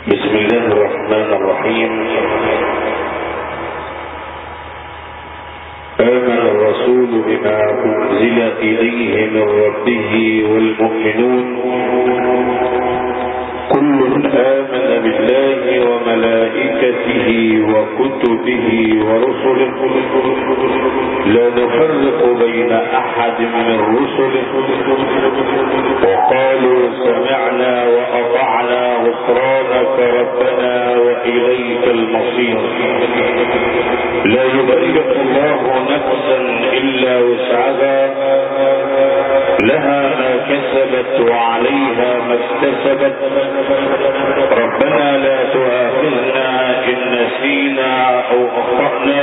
بسم الله الرحمن الرحيم. آمن الرسول بما أنزل إليه من ربه والمؤمنون كل آمن بالله وملائكته وكتبه ورسله لا نفرق بين أحد من رسله وقالوا سمعنا وأطعنا غفرانك ربنا وإليك المصير. لا يبلغ الله نفسا إلا وسعها لها ما كسبت وعليها ما اكتسبت. ربنا لا تؤاخذنا إن نسينا أو أخطأنا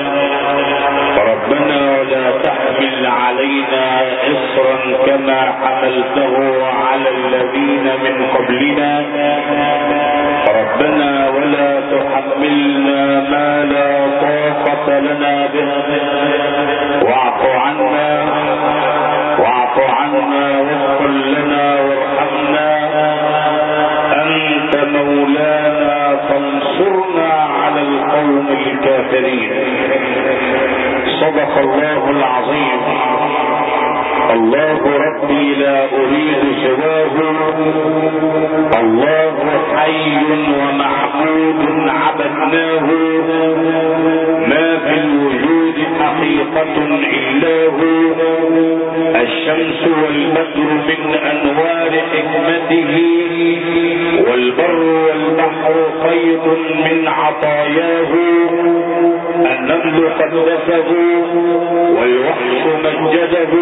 ربنا ولا تحمل علينا إصرا كما حملته على الذين من قبلنا ربنا ولا تحملنا ما لا طاقة لنا به واعف عنا واغفر لنا وارحمنا أنت مولانا فانصرنا على القوم الكافرين. صدق الله العظيم. الله ربي لا أريد سواه الله حي ومعبود عبدناه ما في الوجود حقيقة إلا هو الشمس والبدر من أنوار حكمته والبر والبحر خيط من عطاياه النمل قدسه والوحش مجده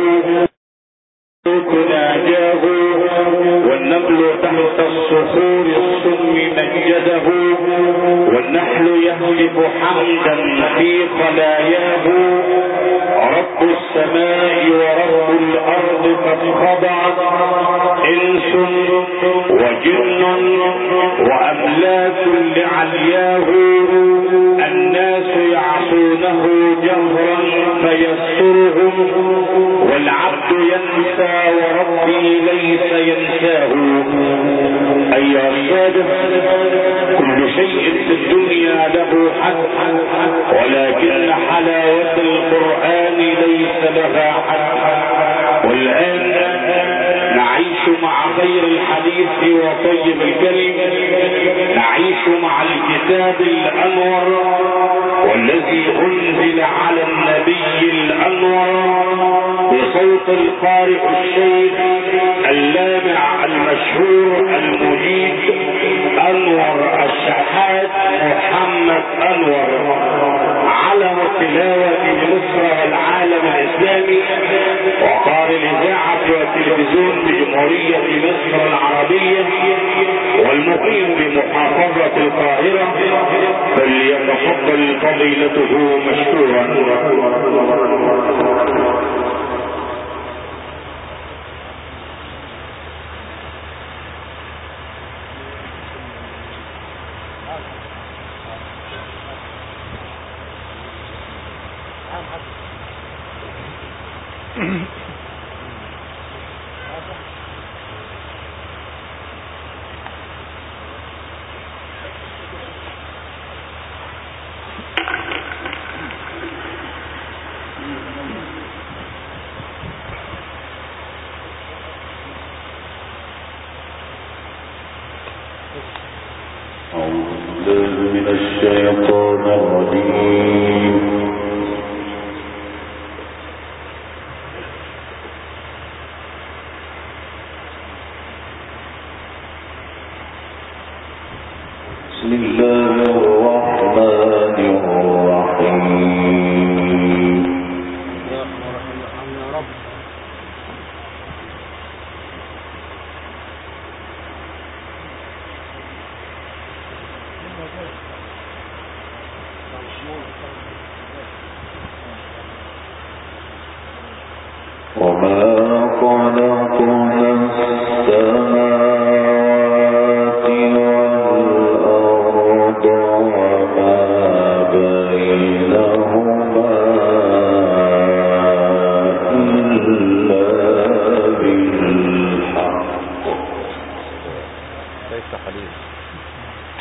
ناجاه والنمل تحت الصخور السم مجده والنحل يهتف حمدا في خلاياه. رب السماء ورب الأرض قد خضعت إنس وجن وأملاك لعلياه. الناس يعصونه جهرا فيسترهم والعبد ينسى وربي ليس ينساه. أيها الصادق كل شيء في الدنيا له حد ولكن حلاوة القرآن ليس لها حد. والآن نعيش مع خير الحديث وطيب الكلم نعيش مع الكتاب الأنور والذي أنزل على النبي الأنور بصوت القارئ الشيخ اللامع المشهور المجيد أنور الشحات محمد أنور علم التلاوة بمصر والعالم الإسلامي وقارئ الإذاعة والتلفزيون بجمهورية مصر العربية والمقيم بمحافظة القاهرة فليتفضل فضيلته مشكورا. من الشيطان الرجيم. بسم الله الرحمن الرحيم. وما خلقنا السماوات والأرض وما بينهما إلا بالحق.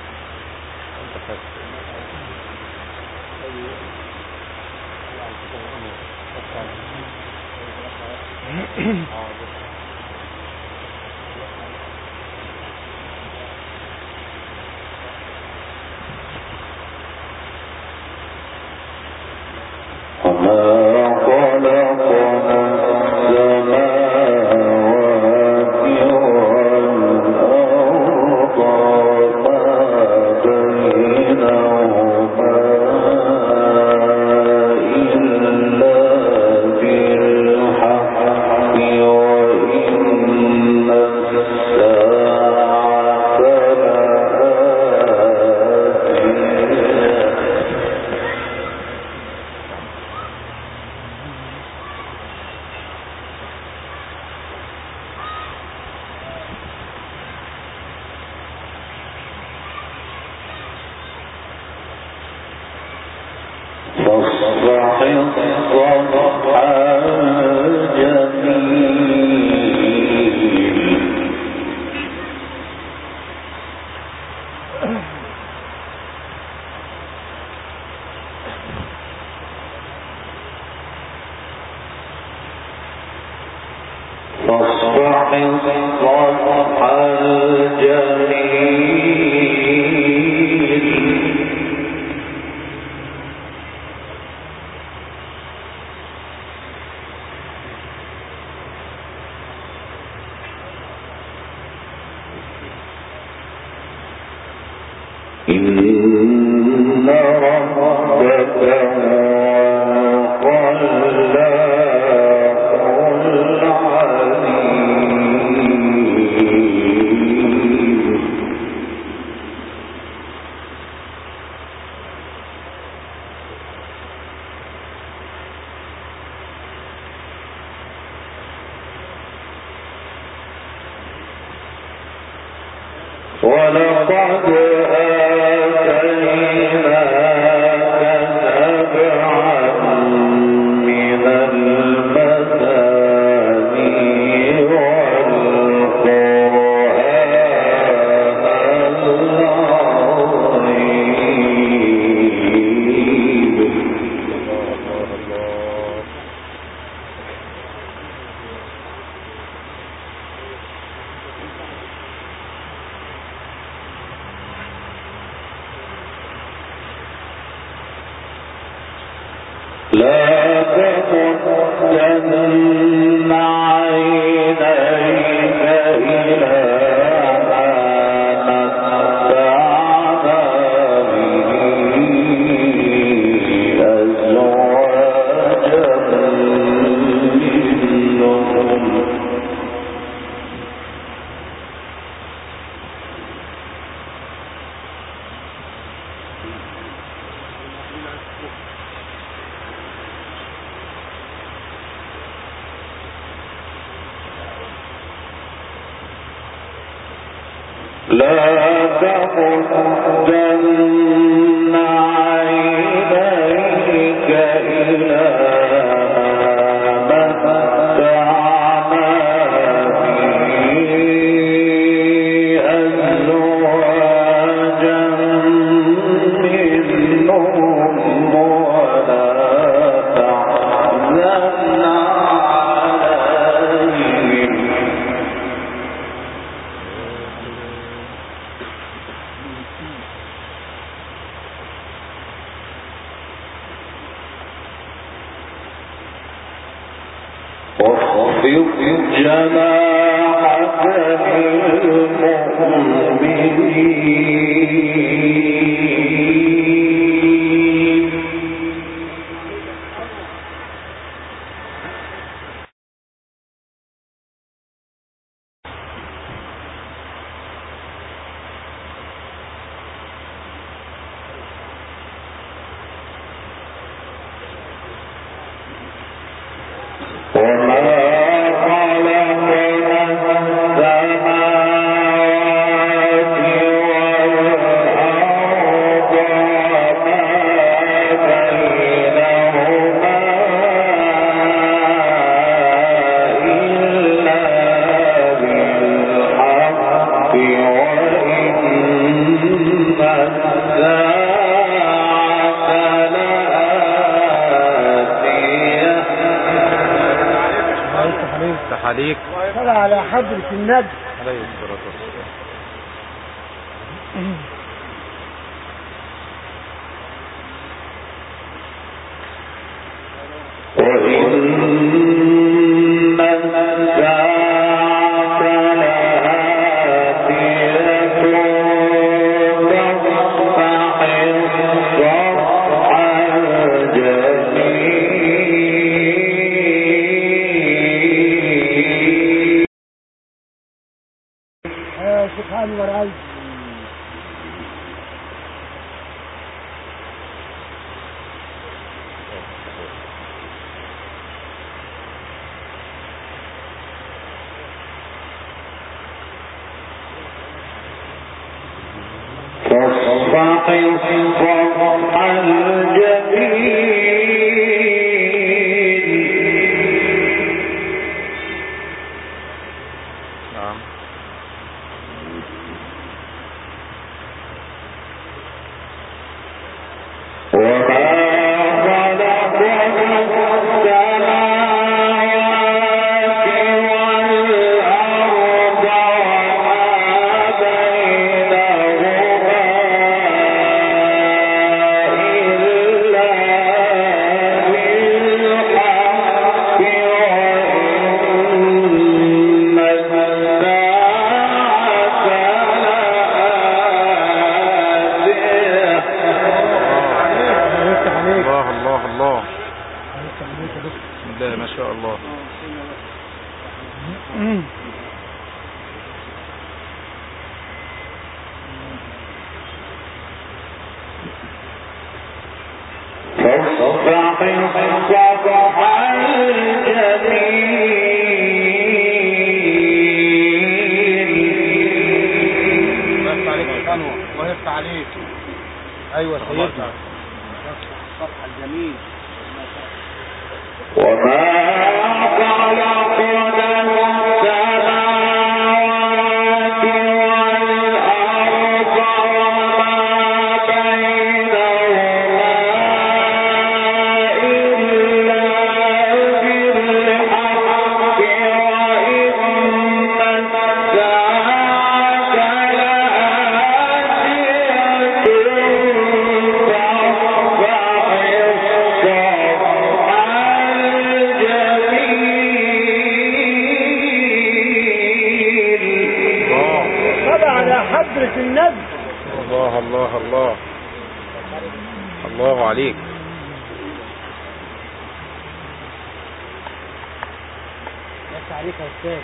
وما خلقنا السماوات والأرض عليك. صلى على حضرة النبي عليه الصلاة والسلام. سبحان ورعي. ايوه سيدنا الصفحة الجميل. الله عليك. بس عليك يا استاذ.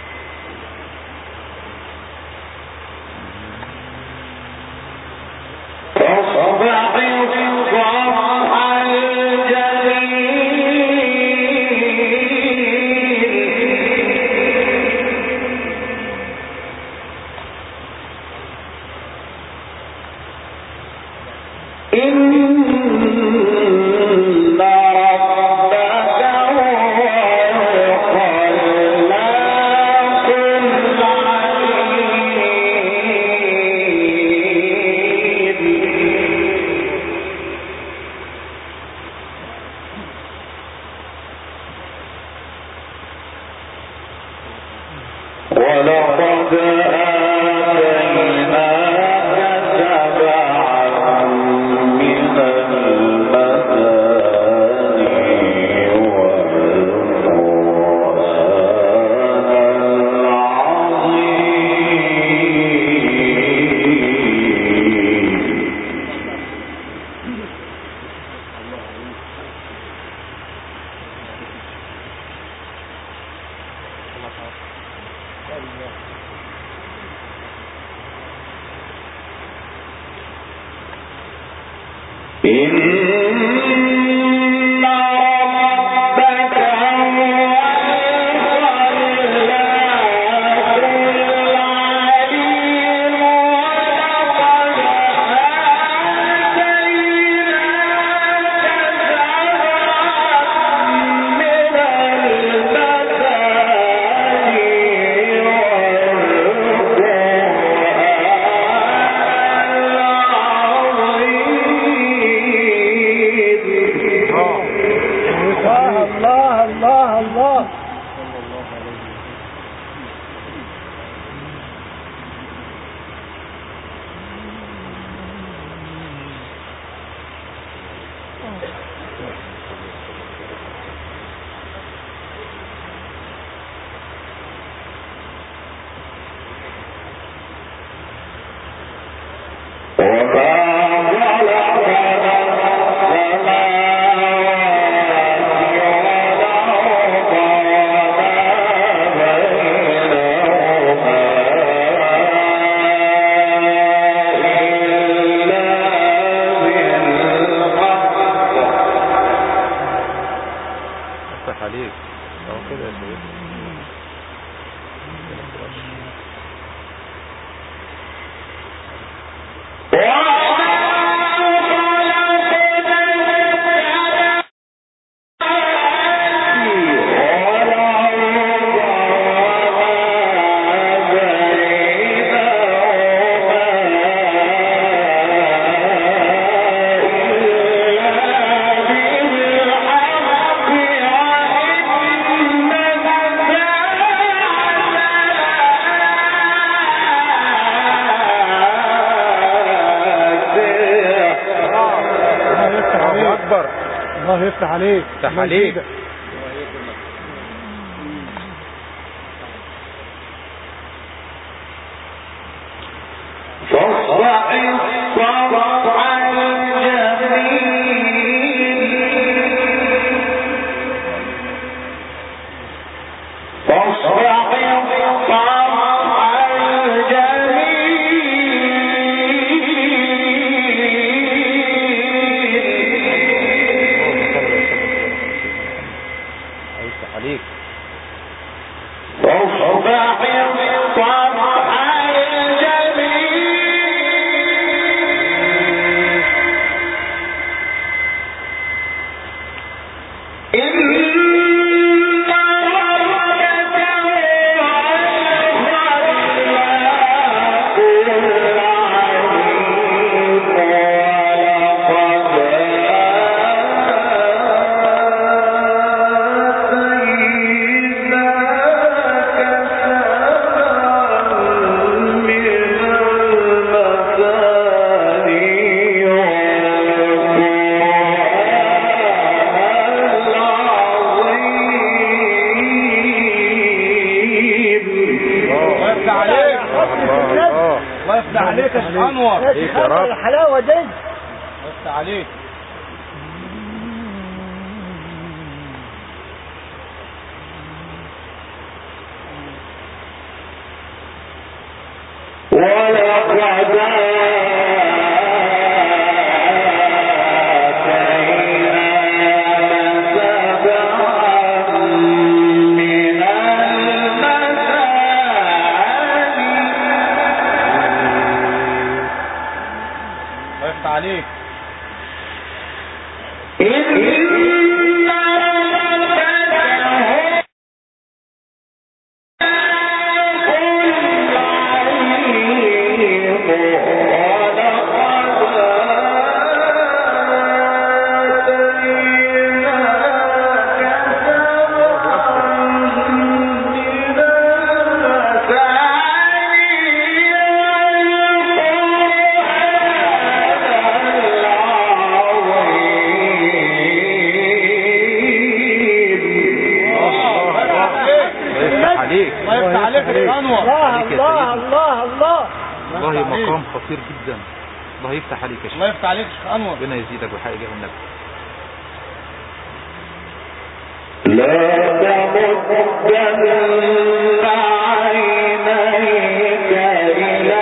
الله يفتح عليك. يفتح عليك. عليك يا شيخ انور. يا رب الحلاوه دي. بس عليك. عليك. والله مقام خطير جدا. الله يفتح عليك يا شيخ. الله يفتح عليك يا شيخ انور. ربنا يزيدك بحق جاه النبي. لا تمدن عينيك إلى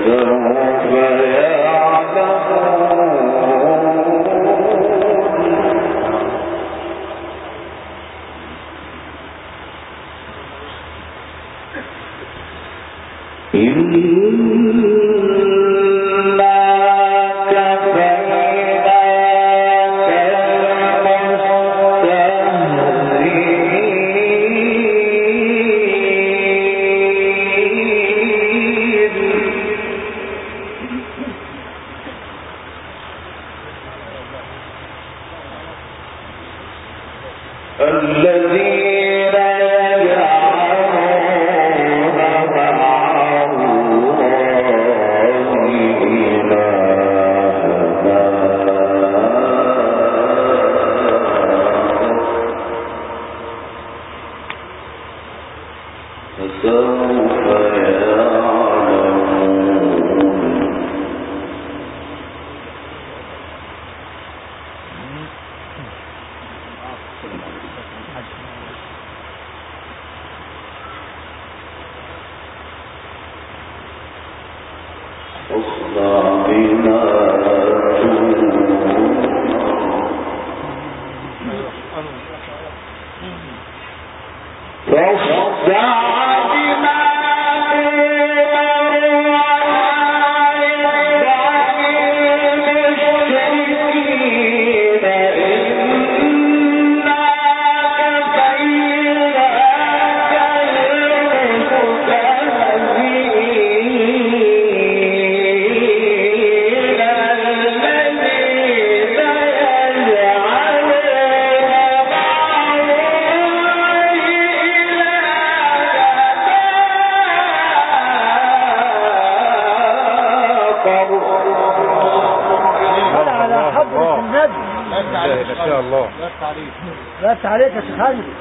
بس عليك يا شيخ علي.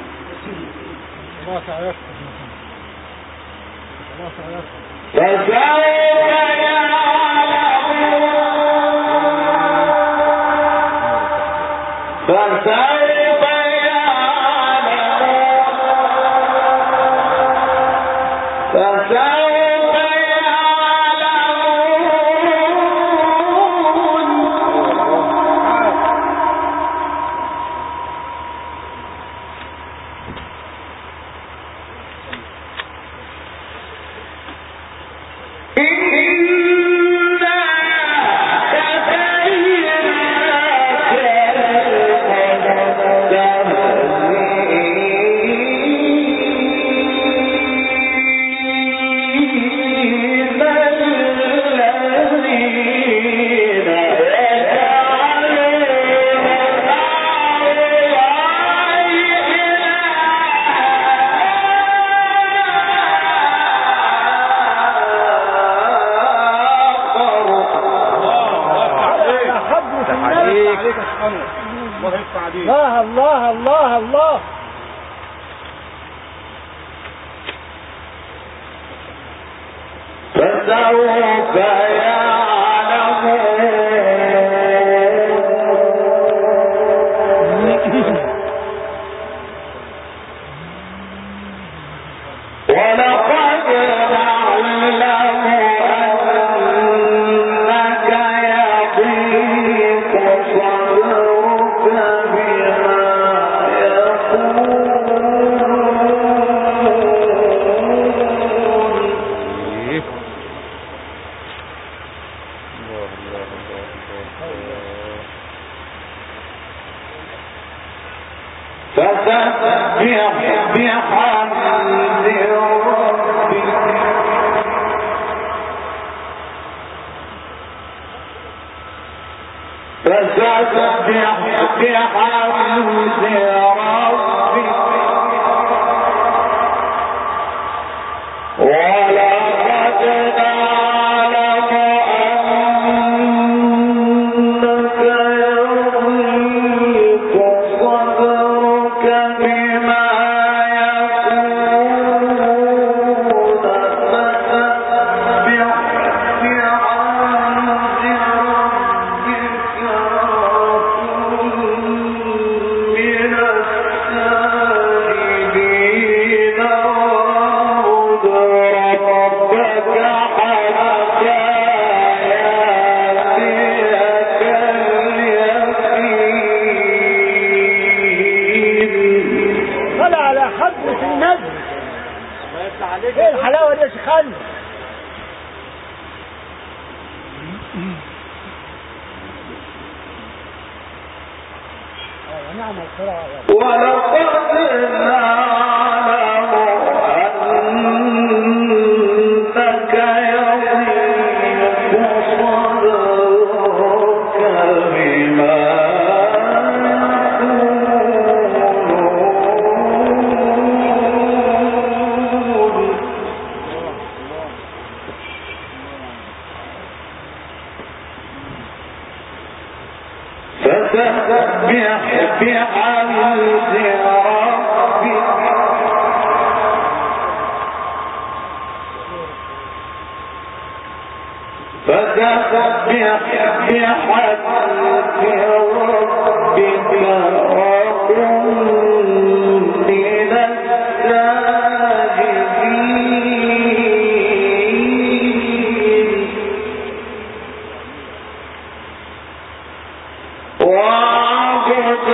الله تعالى الله الله الله الله. فسوف ربك حتى ايه الحلاوه دي يا شيخ انور؟ نعم القراءه. ولقد نعلم أنك يضيق صدرك بما فسبح بحمد ربك وكن من الساجدين واعبد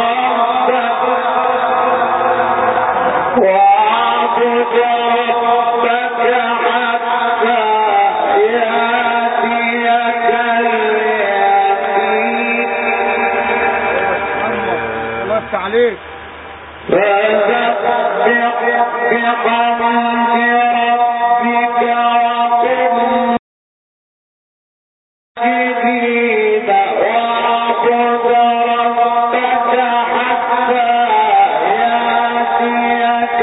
ربك حتى يأتيك اليقين. الله يفتح عليك. فسبح بحمد ربك وكن ساجدين واعبد ربك حتى يأتيك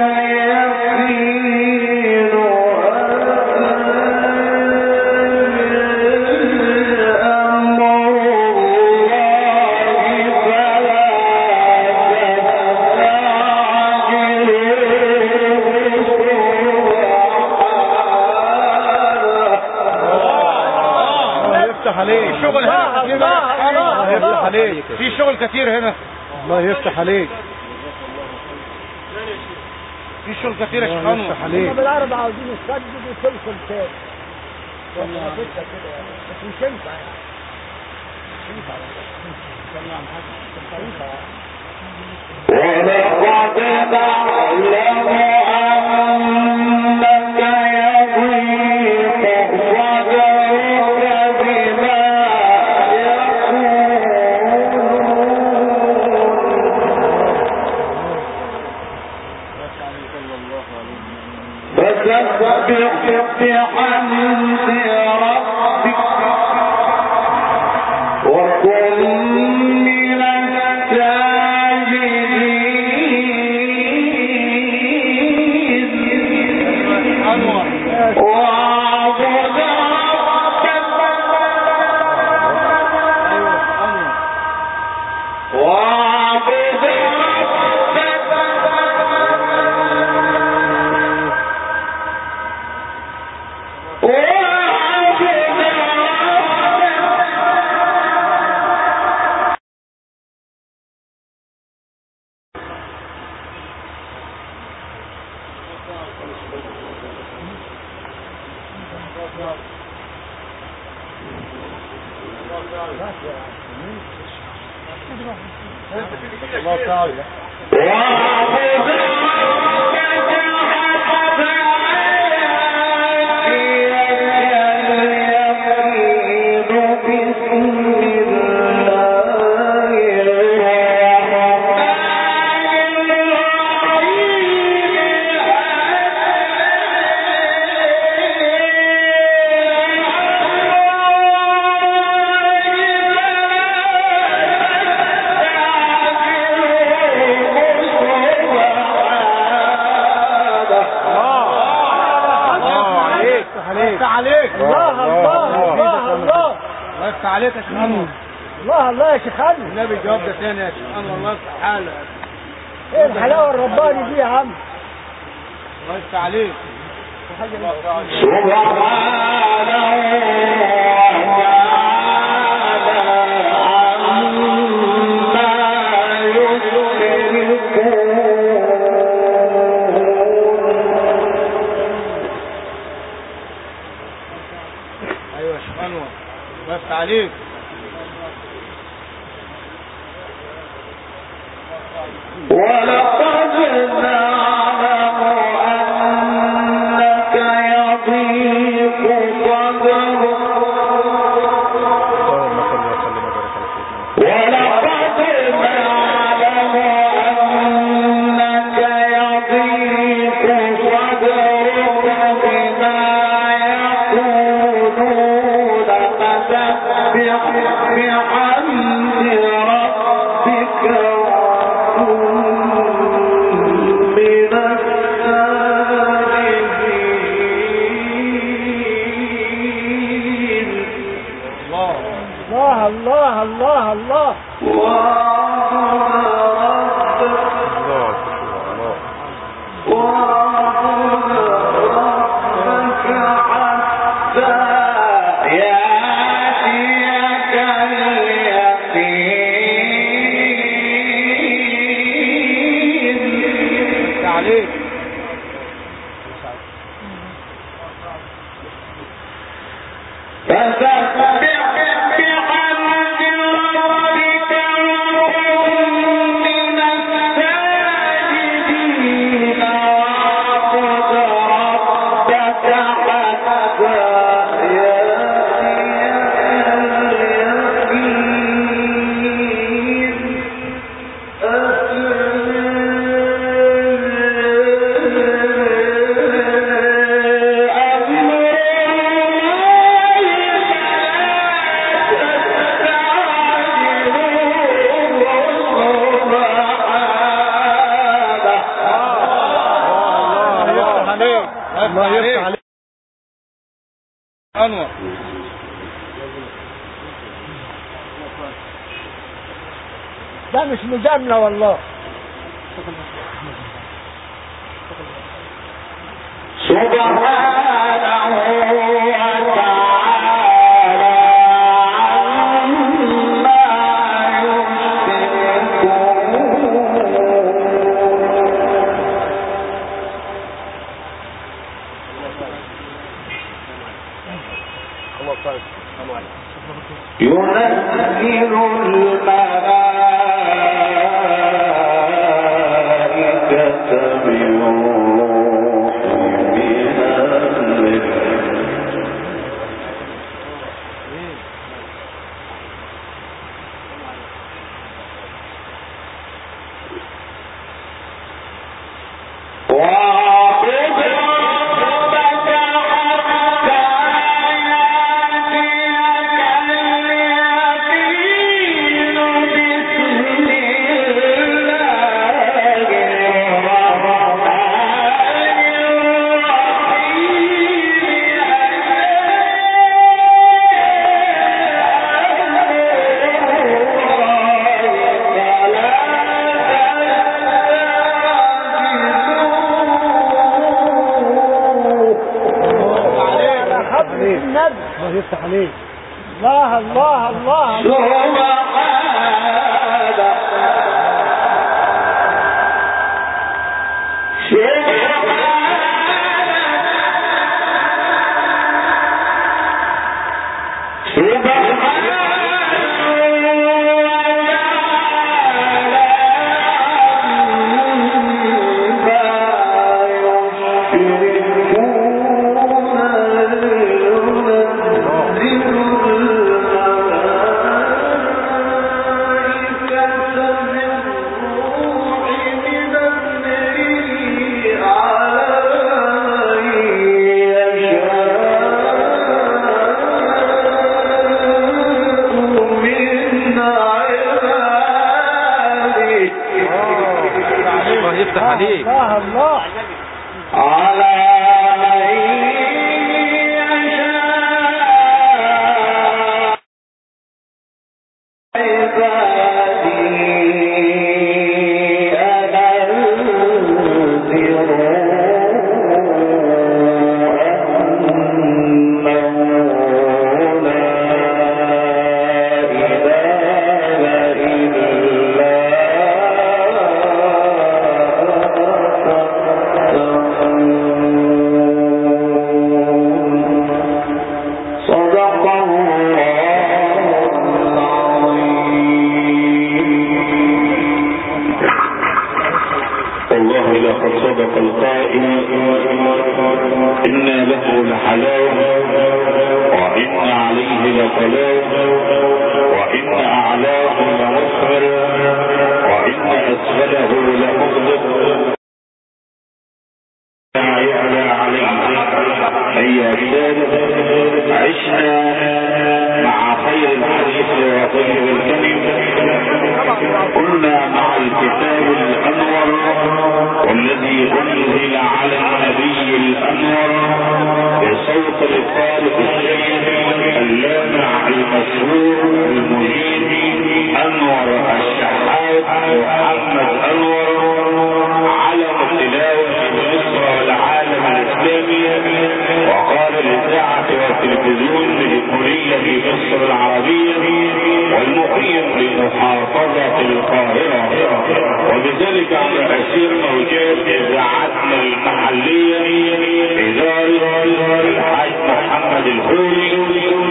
اليقين. أمر الله فلا عليك. في شغل هنا كتير. الله يفتح عليك. في شغل كتير هنا. الله يفتح عليك. في شغل كتير يا شيخ انور. الله يفتح عليك. بالعربي عاوزين يسدد وتدخل تاني. والله كده يعني بس مش ينفع يعني. مش ينفع ولقد نعلم أنك يضيق صدرك بما يقولون فسبح بحمد ربك وكن من الساجدين واعبد الله تعالى. عليك. الله الله الله الله الله يفتح عليك يا شيخ انور. الله الله يا شيخ انور. النبي الجواب ده ثاني يا شيخ انور. الله يفتح حالك. ايه الحلاوه الرباني دي يا عم؟ الله يفتح عليك. سبحانه بس عليك. ولقد نعلم الله الله الله ده مش مجاملة والله. سبحانه وتعالى عما يشركون ينزل الملائكة بالروح بأمره الله يفتح عليك. الله الله الله يفتح عليك. الله الله على اللامع المسرور المجيد محمد أنور علم التلاوة في مصر والعالم الإسلامي، وقال الإذاعة والتلفزيون بالجمهورية في مصر العربية، والمقيم بمحافظة القاهرة، وبذلك على أسير موجات إذاعتنا المحلية إدارة الحاج محمد الخوري،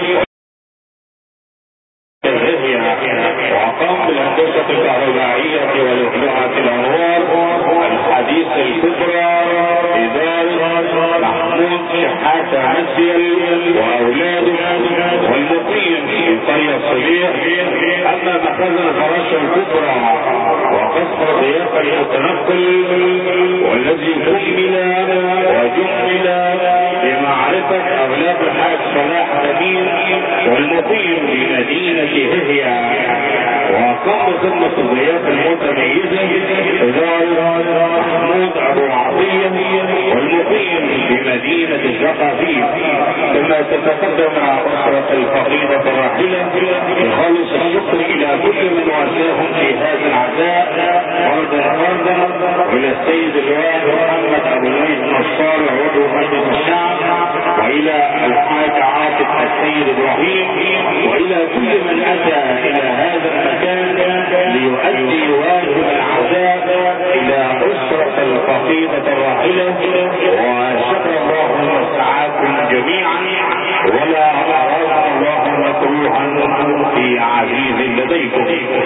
وقام بالهندسة الكهربائية ولؤلؤة الأنوار الحديثة الكبرى إدارة محمود شحاتة مسير وأولاده، والمقيم في قرية الصبيح. أما مخازن الفراشة الكبرى وقصر ضيافة المتنقل والذي كمل وجمل بمعرفة أغلاب الحاج صلاح أمين، والمقيم بمدينة هدية، وقام بخدمة الضيافة المتميزة إدارة محمود أبو عطية، والمقيم بمدينة الزقازيق. ثم تتقدم مع أسرة الفقيدة الراحلة بخالص الشكر إلى كل من واساهم في هذا العزاء فردا، وإلى السيد اللواء محمد أبو الميت نصار عضو مجلس الشعب، وإلى الحاج عاطف السيد إبراهيم، وإلى كل من أتى إلى هذا المكان ليؤدي واجب العزاء إلى أسرة الفقيدة الراحلة. وشكر الله وسعاكم جميعا، ولا أراد الله مكروها في عزيز لديكم.